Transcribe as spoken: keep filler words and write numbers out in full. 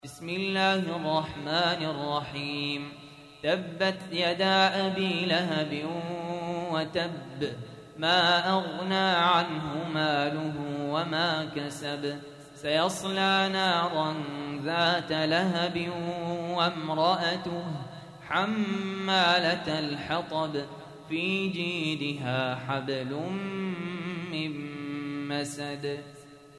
بسم الله الرحمن الرحيم. تبت يدا أبي لهب وتب، ما أغنى عنه ماله وما كسب، سيصلى نارا ذات لهب وامرأته حمالة الحطب، في جيدها حبل من مسد.